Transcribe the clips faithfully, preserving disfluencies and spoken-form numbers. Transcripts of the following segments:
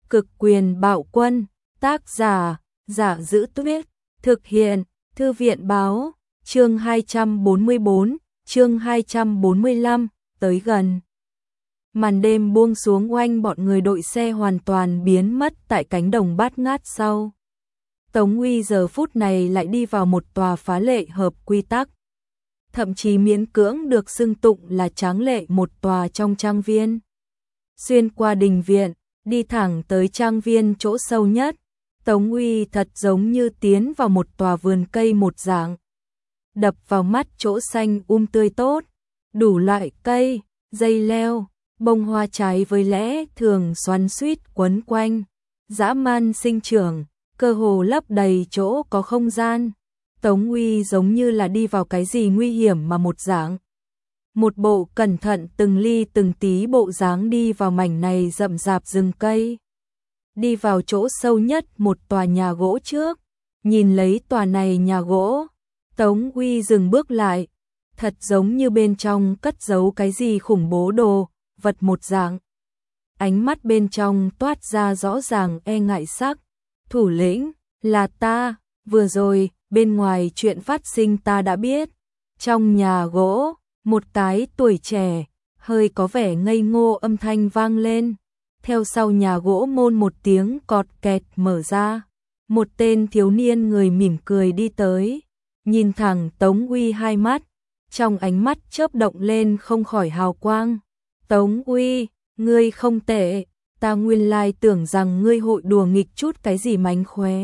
Cực quyền bạo quân, tác giả, Giả Giữ Tuyết, thực hiện, Thư viện báo, chương hai trăm bốn mươi tư, chương hai trăm bốn mươi lăm, tới gần. Màn đêm buông xuống oanh bọn người đội xe hoàn toàn biến mất tại cánh đồng bát ngát sau. Tống Uy giờ phút này lại đi vào một tòa phá lệ hợp quy tắc. Thậm chí miễn cưỡng được xưng tụng là tráng lệ một tòa trong trang viên. Xuyên qua đình viện, đi thẳng tới trang viên chỗ sâu nhất, Tống Uy thật giống như tiến vào một tòa vườn cây một dạng. Đập vào mắt chỗ xanh um tươi tốt, đủ loại cây, dây leo, bông hoa trái với lẽ thường xoắn xuýt quấn quanh, dã man sinh trưởng, cơ hồ lấp đầy chỗ có không gian. Tống Uy giống như là đi vào cái gì nguy hiểm mà một dạng. Một bộ cẩn thận từng ly từng tí bộ dáng đi vào mảnh này rậm rạp rừng cây. Đi vào chỗ sâu nhất một tòa nhà gỗ trước, nhìn lấy tòa này nhà gỗ, Tống Uy dừng bước lại, thật giống như bên trong cất giấu cái gì khủng bố đồ, vật một dạng. Ánh mắt bên trong toát ra rõ ràng e ngại sắc, thủ lĩnh, là ta, vừa rồi, bên ngoài chuyện phát sinh ta đã biết. Trong nhà gỗ, một cái tuổi trẻ, hơi có vẻ ngây ngô âm thanh vang lên. Theo sau nhà gỗ môn một tiếng cọt kẹt mở ra. Một tên thiếu niên người mỉm cười đi tới, nhìn thẳng Tống Uy hai mắt, trong ánh mắt chớp động lên không khỏi hào quang. Tống Uy, ngươi không tệ, ta nguyên lai tưởng rằng ngươi hội đùa nghịch chút cái gì mánh khóe.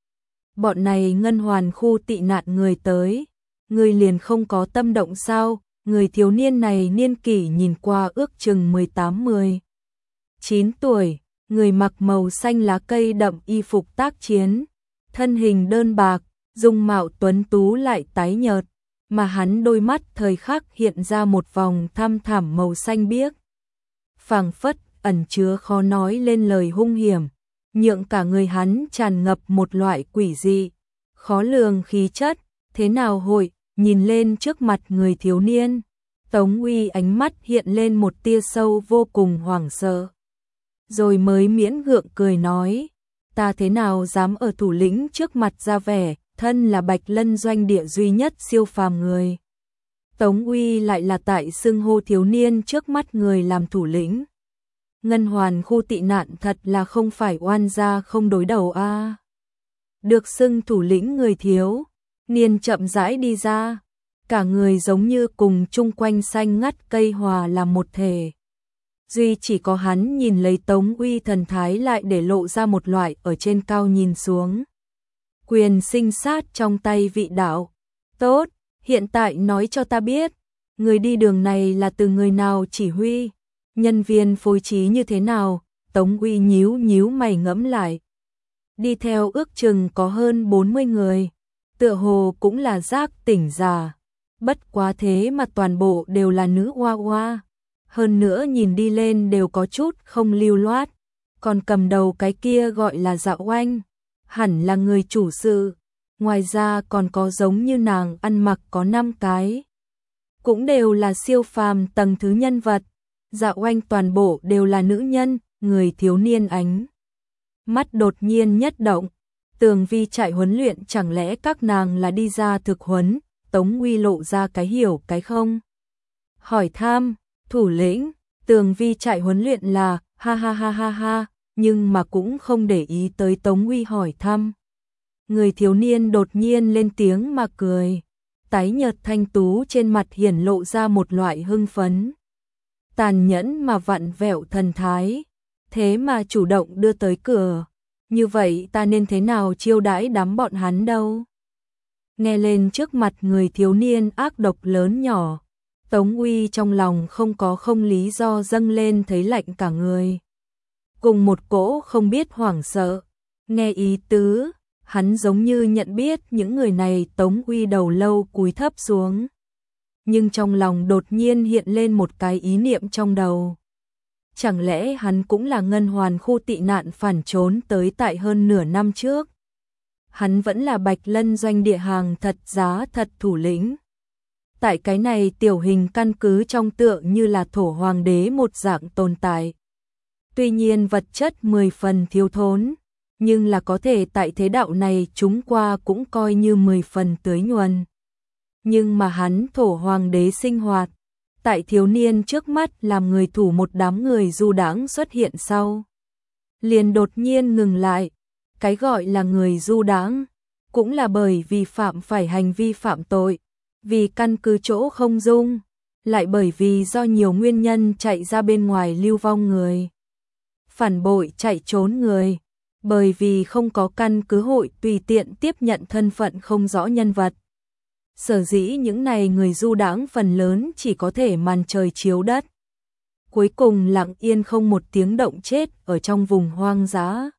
Bọn này ngân hoàn khu tị nạn người tới, ngươi liền không có tâm động sao? Người thiếu niên này niên kỷ nhìn qua ước chừng mười tám mười chín tuổi, người mặc màu xanh lá cây đậm y phục tác chiến, thân hình đơn bạc, dung mạo tuấn tú lại tái nhợt, mà hắn đôi mắt thời khắc hiện ra một vòng thăm thẳm màu xanh biếc. Phảng phất ẩn chứa khó nói lên lời hung hiểm, nhượng cả người hắn tràn ngập một loại quỷ dị, khó lường khí chất. Thế nào hội, nhìn lên trước mặt người thiếu niên, Tống Uy ánh mắt hiện lên một tia sâu vô cùng hoảng sợ. Rồi mới miễn gượng cười nói, ta thế nào dám ở thủ lĩnh trước mặt ra vẻ, thân là Bạch Lân doanh địa duy nhất siêu phàm người. Tống Uy lại là tại xưng hô thiếu niên trước mắt người làm thủ lĩnh. Ngân hoàn khu tị nạn thật là không phải oan gia không đối đầu a. À. Được xưng thủ lĩnh người thiếu niên chậm rãi đi ra, cả người giống như cùng chung quanh xanh ngắt cây hòa làm một thể. Duy chỉ có hắn nhìn lấy Tống Uy thần thái lại để lộ ra một loại ở trên cao nhìn xuống. Quyền sinh sát trong tay vị đạo. Tốt, hiện tại nói cho ta biết, người đi đường này là từ người nào chỉ huy, nhân viên phối trí như thế nào? Tống Uy nhíu nhíu mày ngẫm lại. Đi theo ước chừng có hơn bốn mươi người. Tựa hồ cũng là giác tỉnh giả, bất quá thế mà toàn bộ đều là nữ oa oa, hơn nữa nhìn đi lên đều có chút không lưu loát, còn cầm đầu cái kia gọi là Dạo Oanh, hẳn là người chủ sự, ngoài ra còn có giống như nàng ăn mặc có năm cái, cũng đều là siêu phàm tầng thứ nhân vật. Dạo Oanh toàn bộ đều là nữ nhân. Người thiếu niên ánh mắt đột nhiên nhất động. Tường vi trại huấn luyện chẳng lẽ các nàng là đi ra thực huấn? Tống Uy lộ ra cái hiểu cái không. Hỏi thăm, thủ lĩnh, tường vi trại huấn luyện là, ha ha ha ha ha, nhưng mà cũng không để ý tới Tống Uy hỏi thăm. Người thiếu niên đột nhiên lên tiếng mà cười, tái nhợt thanh tú trên mặt hiển lộ ra một loại hưng phấn. Tàn nhẫn mà vặn vẹo thần thái, thế mà chủ động đưa tới cửa. Như vậy ta nên thế nào chiêu đãi đám bọn hắn đâu? Nghe lên trước mặt người thiếu niên ác độc lớn nhỏ, Tống Uy trong lòng không có không lý do dâng lên thấy lạnh cả người. Cùng một cỗ không biết hoảng sợ, nghe ý tứ, hắn giống như nhận biết những người này. Tống Uy đầu lâu cúi thấp xuống. Nhưng trong lòng đột nhiên hiện lên một cái ý niệm trong đầu. Chẳng lẽ hắn cũng là ngân hoàn khu tị nạn phản trốn tới tại hơn nửa năm trước? Hắn vẫn là Bạch Lân doanh địa hàng thật giá thật thủ lĩnh. Tại cái này tiểu hình căn cứ trong tựa như là thổ hoàng đế một dạng tồn tại. Tuy nhiên vật chất mười phần thiếu thốn, nhưng là có thể tại thế đạo này chúng qua cũng coi như mười phần tưới nhuần. Nhưng mà hắn thổ hoàng đế sinh hoạt, tại thiếu niên trước mắt làm người thủ một đám người du đãng xuất hiện sau. Liền đột nhiên ngừng lại, cái gọi là người du đãng cũng là bởi vì phạm phải hành vi phạm tội, vì căn cứ chỗ không dung, lại bởi vì do nhiều nguyên nhân chạy ra bên ngoài lưu vong người. Phản bội chạy trốn người, bởi vì không có căn cứ hội tùy tiện tiếp nhận thân phận không rõ nhân vật. Sở dĩ những này người du đãng phần lớn chỉ có thể màn trời chiếu đất. Cuối cùng lặng yên không một tiếng động chết ở trong vùng hoang dã.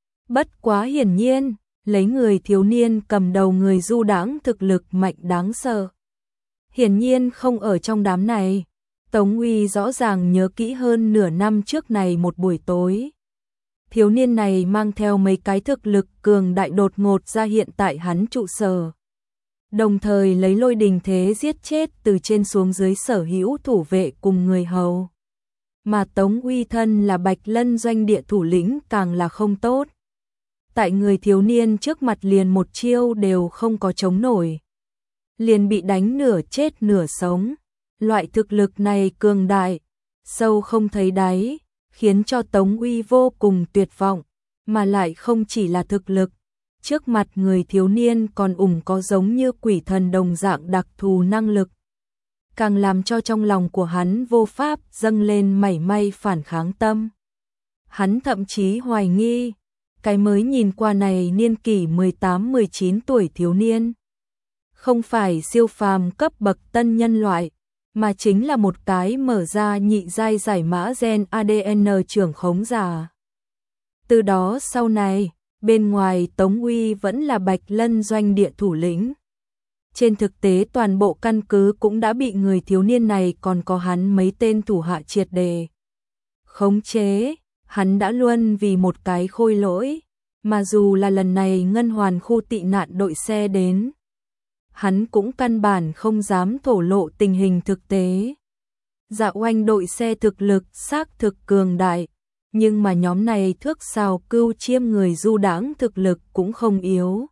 Bất quá hiển nhiên, lấy người thiếu niên cầm đầu người du đãng thực lực mạnh đáng sợ. Hiển nhiên không ở trong đám này. Tống Uy rõ ràng nhớ kỹ hơn nửa năm trước này một buổi tối. Thiếu niên này mang theo mấy cái thực lực cường đại đột ngột ra hiện tại hắn trụ sở. Đồng thời lấy lôi đình thế giết chết từ trên xuống dưới sở hữu thủ vệ cùng người hầu. Mà Tống Uy thân là Bạch Lân doanh địa thủ lĩnh càng là không tốt. Tại người thiếu niên trước mặt liền một chiêu đều không có chống nổi. Liền bị đánh nửa chết nửa sống. Loại thực lực này cường đại, sâu không thấy đáy, khiến cho Tống Uy vô cùng tuyệt vọng, mà lại không chỉ là thực lực. Trước mặt người thiếu niên còn ủng có giống như quỷ thần đồng dạng đặc thù năng lực. Càng làm cho trong lòng của hắn vô pháp dâng lên mảy may phản kháng tâm. Hắn thậm chí hoài nghi, cái mới nhìn qua này niên kỷ mười tám mười chín tuổi thiếu niên. Không phải siêu phàm cấp bậc tân nhân loại, mà chính là một cái mở ra nhị giai giải mã gen a đê en trưởng khống giả. Từ đó sau này, bên ngoài Tống Uy vẫn là Bạch Lân doanh địa thủ lĩnh. Trên thực tế toàn bộ căn cứ cũng đã bị người thiếu niên này còn có hắn mấy tên thủ hạ triệt đề khống chế, hắn đã luôn vì một cái khôi lỗi, mà dù là lần này ngân hoàn khu tị nạn đội xe đến, hắn cũng căn bản không dám thổ lộ tình hình thực tế. Dạ Oanh đội xe thực lực xác thực cường đại, nhưng mà nhóm này thước sào cưu chiêm người du đãng thực lực cũng không yếu.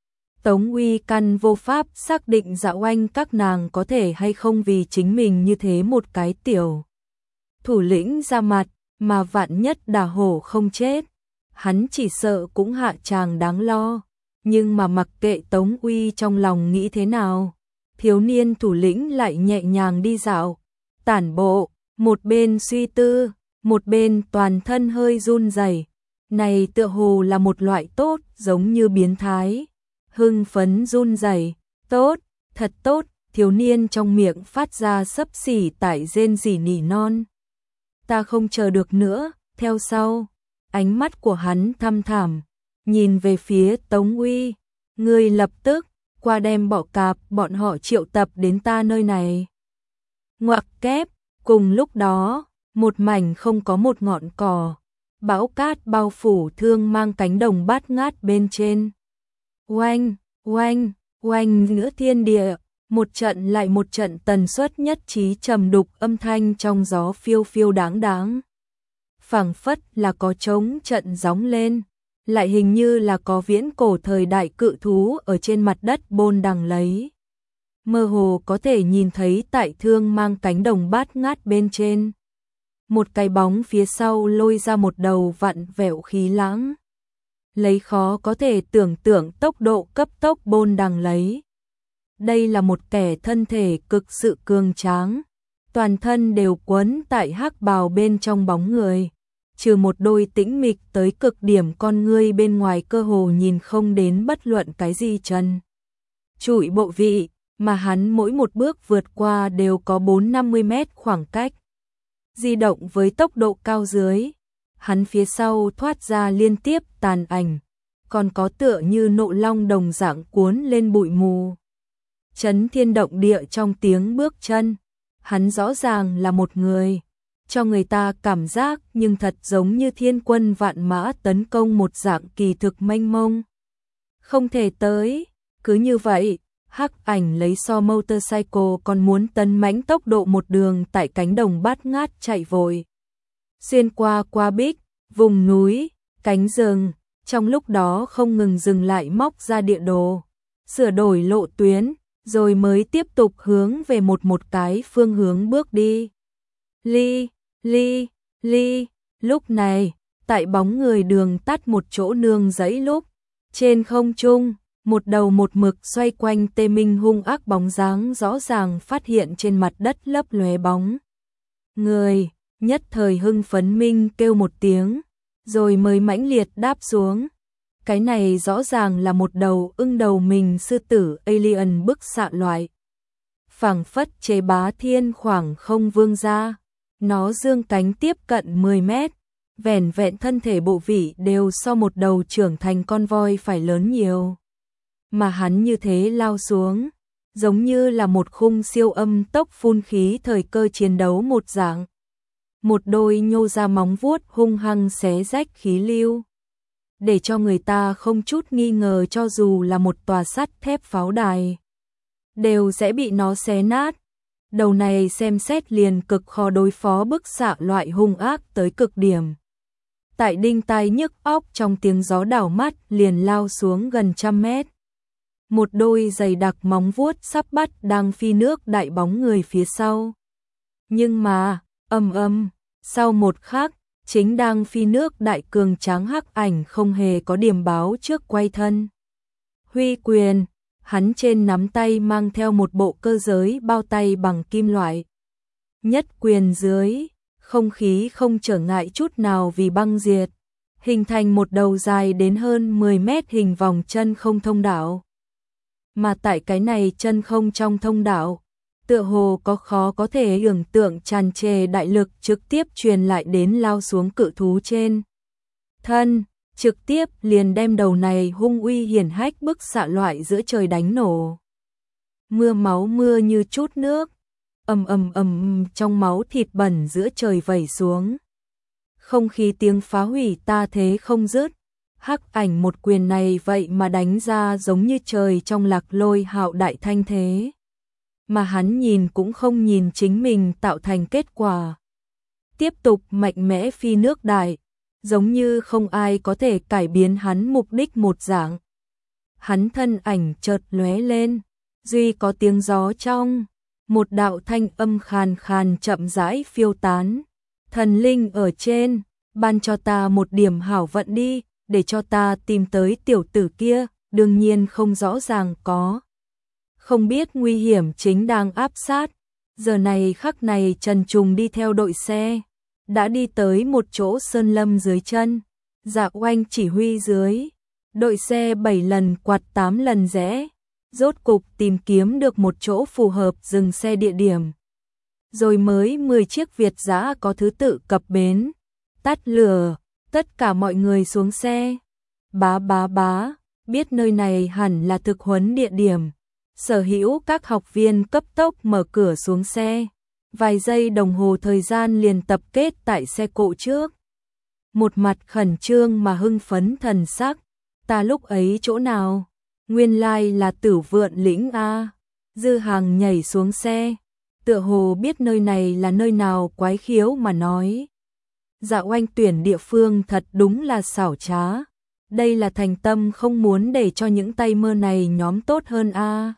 Tống Uy căn vô pháp xác định Dạ Oanh các nàng có thể hay không vì chính mình như thế một cái tiểu thủ lĩnh ra mặt, mà vạn nhất đả hổ không chết, hắn chỉ sợ cũng hạ tràng đáng lo. Nhưng mà mặc kệ Tống Uy trong lòng nghĩ thế nào, thiếu niên thủ lĩnh lại nhẹ nhàng đi dạo, tản bộ, một bên suy tư, một bên toàn thân hơi run rẩy. Này tựa hồ là một loại tốt, giống như biến thái, hưng phấn run rẩy. Tốt, thật tốt, thiếu niên trong miệng phát ra xấp xỉ tải rên rỉ nỉ non. Ta không chờ được nữa, theo sau, ánh mắt của hắn thăm thẳm, nhìn về phía Tống Uy, ngươi lập tức qua đem bỏ cạp bọn họ triệu tập đến ta nơi này. Ngoặc kép, cùng lúc đó, một mảnh không có một ngọn cỏ, bão cát bao phủ thương mang cánh đồng bát ngát bên trên. Oanh, oanh, oanh giữa thiên địa, một trận lại một trận tần suất nhất trí trầm đục âm thanh trong gió phiêu phiêu đáng đáng. Phảng phất là có trống trận gióng lên, lại hình như là có viễn cổ thời đại cự thú ở trên mặt đất bôn đằng lấy. Mơ hồ có thể nhìn thấy tại thương mang cánh đồng bát ngát bên trên. Một cái bóng phía sau lôi ra một đầu vặn vẹo khí lãng. Lấy khó có thể tưởng tượng tốc độ cấp tốc bôn đằng lấy. Đây là một kẻ thân thể cực sự cường tráng, toàn thân đều quấn tại hắc bào bên trong bóng người, trừ một đôi tĩnh mịch tới cực điểm con ngươi bên ngoài cơ hồ nhìn không đến bất luận cái gì chân. Trụi bộ vị, mà hắn mỗi một bước vượt qua đều có bốn năm mươi mét khoảng cách. Di động với tốc độ cao dưới, hắn phía sau thoát ra liên tiếp tàn ảnh, còn có tựa như nộ long đồng dạng cuốn lên bụi mù. Chấn thiên động địa trong tiếng bước chân, hắn rõ ràng là một người, cho người ta cảm giác nhưng thật giống như thiên quân vạn mã tấn công một dạng kỳ thực mênh mông. Không thể tới, cứ như vậy, hắc ảnh lấy so motorcycle còn muốn tấn mãnh tốc độ một đường tại cánh đồng bát ngát chạy vội. xuyên qua qua bích, vùng núi, cánh rừng, trong lúc đó không ngừng dừng lại móc ra địa đồ, sửa đổi lộ tuyến, rồi mới tiếp tục hướng về một một cái phương hướng bước đi. Ly, ly, ly, lúc này, tại bóng người đường tắt một chỗ nương rẫy lúc, trên không trung, một đầu một mực xoay quanh Tê Minh hung ác bóng dáng rõ ràng phát hiện trên mặt đất lấp lóe bóng. Người, nhất thời hưng phấn Minh kêu một tiếng, rồi mới mãnh liệt đáp xuống. Cái này rõ ràng là một đầu ưng đầu mình sư tử alien bức xạ loại. Phảng phất chế bá thiên khoảng không vương ra, nó dương cánh tiếp cận mười mét, vẻn vẹn thân thể bộ vị đều so một đầu trưởng thành con voi phải lớn nhiều. Mà hắn như thế lao xuống, giống như là một khung siêu âm tốc phun khí thời cơ chiến đấu một dạng. Một đôi nhô ra móng vuốt hung hăng xé rách khí lưu, để cho người ta không chút nghi ngờ cho dù là một tòa sắt thép pháo đài, đều sẽ bị nó xé nát. Đầu này xem xét liền cực khó đối phó bức xạ loại hung ác tới cực điểm. Tại đinh tai nhức óc trong tiếng gió đảo mắt liền lao xuống gần trăm mét. Một đôi dày đặc móng vuốt sắp bắt đang phi nước đại bóng người phía sau. Nhưng mà, âm âm, sau một khắc, chính đang phi nước đại cường tráng hắc ảnh không hề có điểm báo trước quay thân. Huy quyền, hắn trên nắm tay mang theo một bộ cơ giới bao tay bằng kim loại. Nhất quyền dưới, không khí không trở ngại chút nào vì băng diệt, hình thành một đầu dài đến hơn mười mét hình vòng chân không thông đạo. Mà tại cái này chân không trong thông đạo, tựa hồ có khó có thể tưởng tượng tràn trề đại lực trực tiếp truyền lại đến lao xuống cự thú trên thân, trực tiếp liền đem đầu này hung uy hiển hách bức xạ loại giữa trời đánh nổ. Mưa máu mưa như chút nước, ầm ầm ầm trong máu thịt bẩn giữa trời vẩy xuống. Không khí tiếng phá hủy ta thế không dứt. Hắc ảnh một quyền này vậy mà đánh ra giống như trời trong lạc lôi hạo đại thanh thế. Mà hắn nhìn cũng không nhìn chính mình tạo thành kết quả. Tiếp tục mạnh mẽ phi nước đại, giống như không ai có thể cải biến hắn mục đích một dạng. Hắn thân ảnh chợt lóe lên, duy có tiếng gió trong, một đạo thanh âm khàn khàn chậm rãi phiêu tán. Thần linh ở trên, ban cho ta một điểm hảo vận đi, để cho ta tìm tới tiểu tử kia, đương nhiên không rõ ràng có. Không biết nguy hiểm chính đang áp sát, giờ này khắc này Trần Trùng đi theo đội xe, đã đi tới một chỗ sơn lâm dưới chân, Dạ Oanh chỉ huy dưới, đội xe bảy lần quạt tám lần rẽ, rốt cục tìm kiếm được một chỗ phù hợp dừng xe địa điểm. Rồi mới mười chiếc Việt dã có thứ tự cập bến, tắt lửa, tất cả mọi người xuống xe. Bá bá bá, biết nơi này hẳn là thực huấn địa điểm. Sở hữu các học viên cấp tốc mở cửa xuống xe. Vài giây đồng hồ thời gian liền tập kết tại xe cộ trước. Một mặt khẩn trương mà hưng phấn thần sắc. Ta lúc ấy chỗ nào? Nguyên lai là Tử Vượn lĩnh a. Dư Hàng nhảy xuống xe, tựa hồ biết nơi này là nơi nào quái khiếu mà nói. Dạ Oanh tuyển địa phương thật đúng là xảo trá. Đây là thành tâm không muốn để cho những tay mơ này nhóm tốt hơn a. À.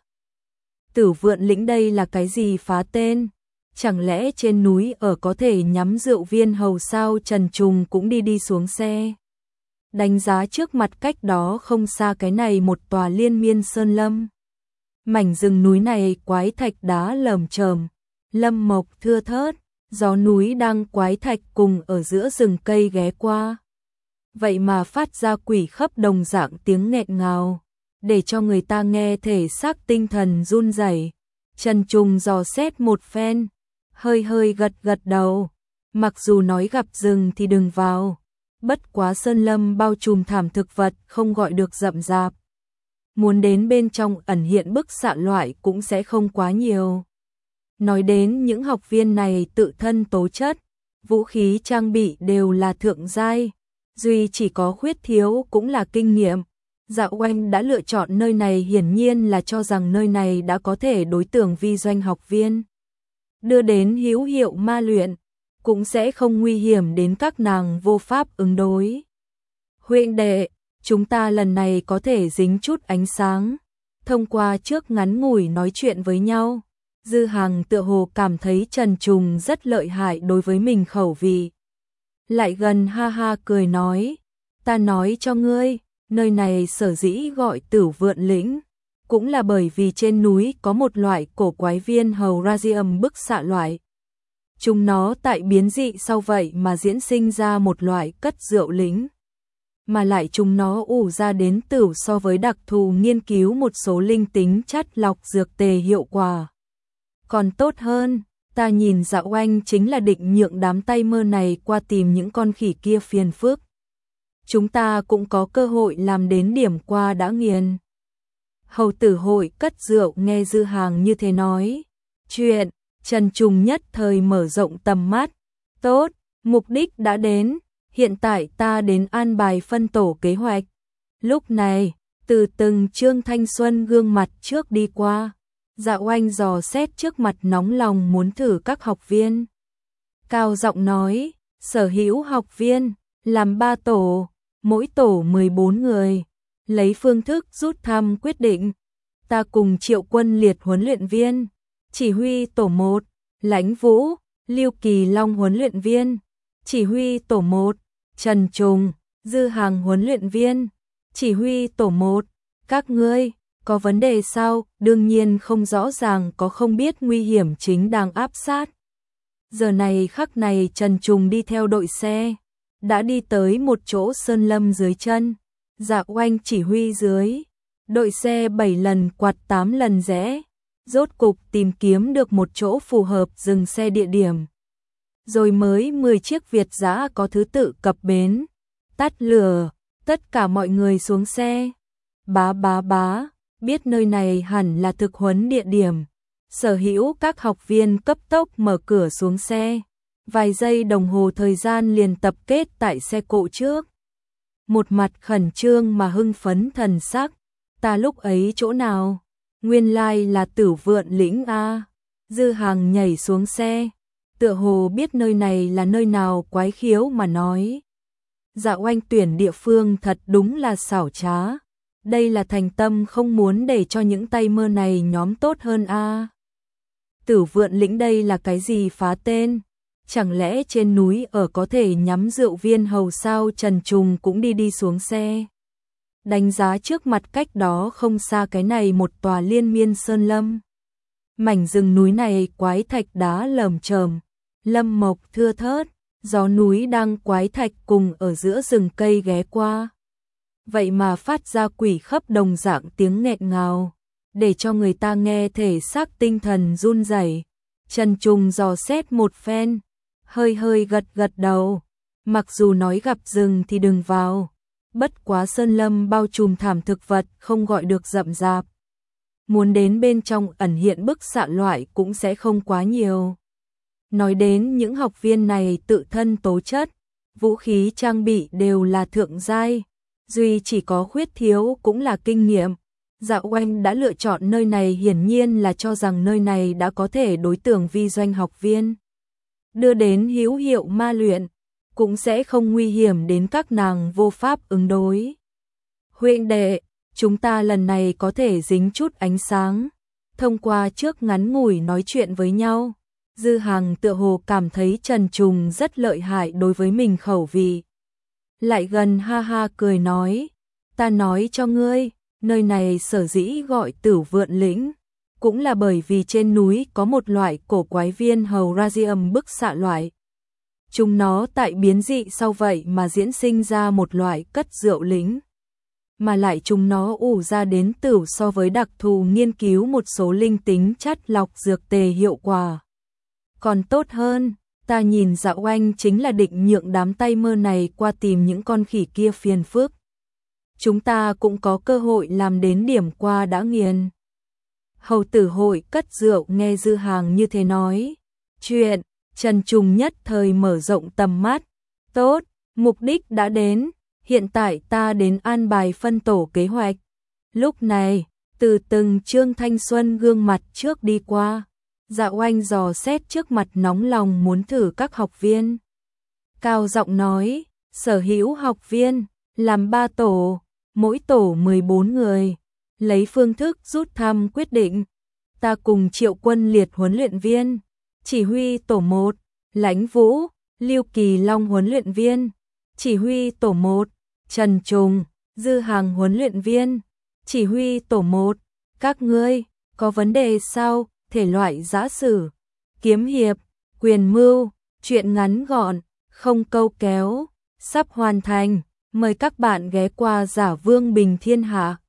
Tử Vượn lĩnh đây là cái gì phá tên? Chẳng lẽ trên núi ở có thể nhắm rượu viên hầu sao? Trần Trùng cũng đi đi xuống xe. Đánh giá trước mặt cách đó không xa cái này một tòa liên miên sơn lâm. Mảnh rừng núi này quái thạch đá lởm chởm, lâm mộc thưa thớt, gió núi đang quái thạch cùng ở giữa rừng cây ghé qua. Vậy mà phát ra quỷ khấp đồng dạng tiếng nghẹn ngào, để cho người ta nghe thể xác tinh thần run rẩy. Trần Trùng dò xét một phen, hơi hơi gật gật đầu, mặc dù nói gặp rừng thì đừng vào, bất quá sơn lâm bao trùm thảm thực vật không gọi được rậm rạp. Muốn đến bên trong ẩn hiện bức xạ loại cũng sẽ không quá nhiều. Nói đến những học viên này tự thân tố chất, vũ khí trang bị đều là thượng giai, duy chỉ có khuyết thiếu cũng là kinh nghiệm. Dạ Oanh đã lựa chọn nơi này hiển nhiên là cho rằng nơi này đã có thể đối tượng vi doanh học viên. Đưa đến hữu hiệu ma luyện, cũng sẽ không nguy hiểm đến các nàng vô pháp ứng đối. Huynh đệ, chúng ta lần này có thể dính chút ánh sáng. Thông qua trước ngắn ngủi nói chuyện với nhau, Dư Hằng tựa hồ cảm thấy Trần Trùng rất lợi hại đối với mình khẩu vị. Lại gần ha ha cười nói, ta nói cho ngươi, nơi này sở dĩ gọi Tử Vượn Lĩnh, cũng là bởi vì trên núi có một loại cổ quái viên hầu Radium bức xạ loại. Chúng nó tại biến dị sau vậy mà diễn sinh ra một loại cất rượu lĩnh. Mà lại chúng nó ủ ra đến tử so với đặc thù nghiên cứu một số linh tính chất lọc dược tề hiệu quả. Còn tốt hơn, ta nhìn Dạo Oanh chính là định nhượng đám tay mơ này qua tìm những con khỉ kia phiền phức. Chúng ta cũng có cơ hội làm đến điểm qua đã nghiền. Hầu tử hội cất rượu nghe Dư Hằng như thế nói. Chuyện, Trần Trùng nhất thời mở rộng tầm mắt. Tốt, mục đích đã đến. Hiện tại ta đến an bài phân tổ kế hoạch. Lúc này, từ từng Trương Thanh Xuân gương mặt trước đi qua, Dạo Oanh dò xét trước mặt nóng lòng muốn thử các học viên. Cao giọng nói, sở hữu học viên, làm ba tổ, mỗi tổ mười bốn người, lấy phương thức rút thăm quyết định. Ta cùng Triệu Quân Liệt huấn luyện viên, chỉ huy tổ một, Lãnh Vũ, Lưu Kỳ Long huấn luyện viên, chỉ huy tổ một, Trần Trùng, Dư Hằng huấn luyện viên, chỉ huy tổ một. Các ngươi có vấn đề sao? Đương nhiên không rõ ràng, có không biết nguy hiểm chính đang áp sát. Giờ này khắc này Trần Trùng đi theo đội xe, đã đi tới một chỗ sơn lâm dưới chân. Dạ Oanh chỉ huy dưới, đội xe bảy lần quạt tám lần rẽ, rốt cục tìm kiếm được một chỗ phù hợp dừng xe địa điểm. Rồi mới mười chiếc Việt dã có thứ tự cập bến, tắt lửa, tất cả mọi người xuống xe. Bá bá bá, biết nơi này hẳn là thực huấn địa điểm. Sở hữu các học viên cấp tốc mở cửa xuống xe. Vài giây đồng hồ thời gian liền tập kết tại xe cộ trước. Một mặt khẩn trương mà hưng phấn thần sắc. Ta lúc ấy chỗ nào? Nguyên lai là Tử Vượn Lĩnh a. Dư Hằng nhảy xuống xe, tựa hồ biết nơi này là nơi nào quái khiếu mà nói. Dạ Oanh tuyển địa phương thật đúng là xảo trá. Đây là thành tâm không muốn để cho những tay mơ này nhóm tốt hơn a. Tử Vượn Lĩnh đây là cái gì phá tên? Chẳng lẽ trên núi ở có thể nhắm rượu viên hầu sao? Trần Trùng cũng đi đi xuống xe. Đánh giá trước mặt cách đó không xa cái này một tòa liên miên sơn lâm. Mảnh rừng núi này quái thạch đá lởm chởm, lâm mộc thưa thớt, gió núi đang quái thạch cùng ở giữa rừng cây ghé qua. Vậy mà phát ra quỷ khấp đồng dạng tiếng nghẹn ngào, để cho người ta nghe thể xác tinh thần run rẩy. Trần Trùng dò xét một phen, hơi hơi gật gật đầu. Mặc dù nói gặp rừng thì đừng vào, bất quá sơn lâm bao trùm thảm thực vật không gọi được rậm rạp. Muốn đến bên trong ẩn hiện bức xạ loại cũng sẽ không quá nhiều. Nói đến những học viên này tự thân tố chất, vũ khí trang bị đều là thượng giai, duy chỉ có khuyết thiếu cũng là kinh nghiệm. Dạ Oanh đã lựa chọn nơi này hiển nhiên là cho rằng nơi này đã có thể đối tượng vi doanh học viên. Đưa đến hữu hiệu ma luyện, cũng sẽ không nguy hiểm đến các nàng vô pháp ứng đối. Huynh đệ, chúng ta lần này có thể dính chút ánh sáng. Thông qua trước ngắn ngủi nói chuyện với nhau, Dư Hằng tựa hồ cảm thấy Trần Trùng rất lợi hại đối với mình khẩu vị. Lại gần ha ha cười nói, ta nói cho ngươi, nơi này sở dĩ gọi Tử Vượn Lĩnh, cũng là bởi vì trên núi có một loại cổ quái viên hầu Radium bức xạ loại. Chúng nó tại biến dị sau vậy mà diễn sinh ra một loại cất rượu lĩnh. Mà lại chúng nó ủ ra đến tử so với đặc thù nghiên cứu một số linh tính chất lọc dược tề hiệu quả. Còn tốt hơn, ta nhìn Dạ Oanh chính là định nhượng đám tay mơ này qua tìm những con khỉ kia phiền phức. Chúng ta cũng có cơ hội làm đến điểm qua đã nghiền. Hầu tử hội cất rượu nghe Dư Hằng như thế nói. Chuyện, Trần Trùng nhất thời mở rộng tầm mắt. Tốt, mục đích đã đến. Hiện tại ta đến an bài phân tổ kế hoạch. Lúc này, từ từng Trương Thanh Xuân gương mặt trước đi qua, Dạ Oanh dò xét trước mặt nóng lòng muốn thử các học viên. Cao giọng nói, sở hữu học viên, làm ba tổ, mỗi tổ mười bốn người, lấy phương thức rút thăm quyết định. Ta cùng Triệu Quân Liệt huấn luyện viên, chỉ huy tổ một, Lãnh Vũ, Lưu Kỳ Long huấn luyện viên, chỉ huy tổ một, Trần Trùng, Dư Hàng huấn luyện viên, chỉ huy tổ một. Các ngươi có vấn đề sao? Thể loại giã sử, kiếm hiệp, quyền mưu, truyện ngắn gọn, không câu kéo, sắp hoàn thành. Mời các bạn ghé qua Giả Vương Bình Thiên Hạ.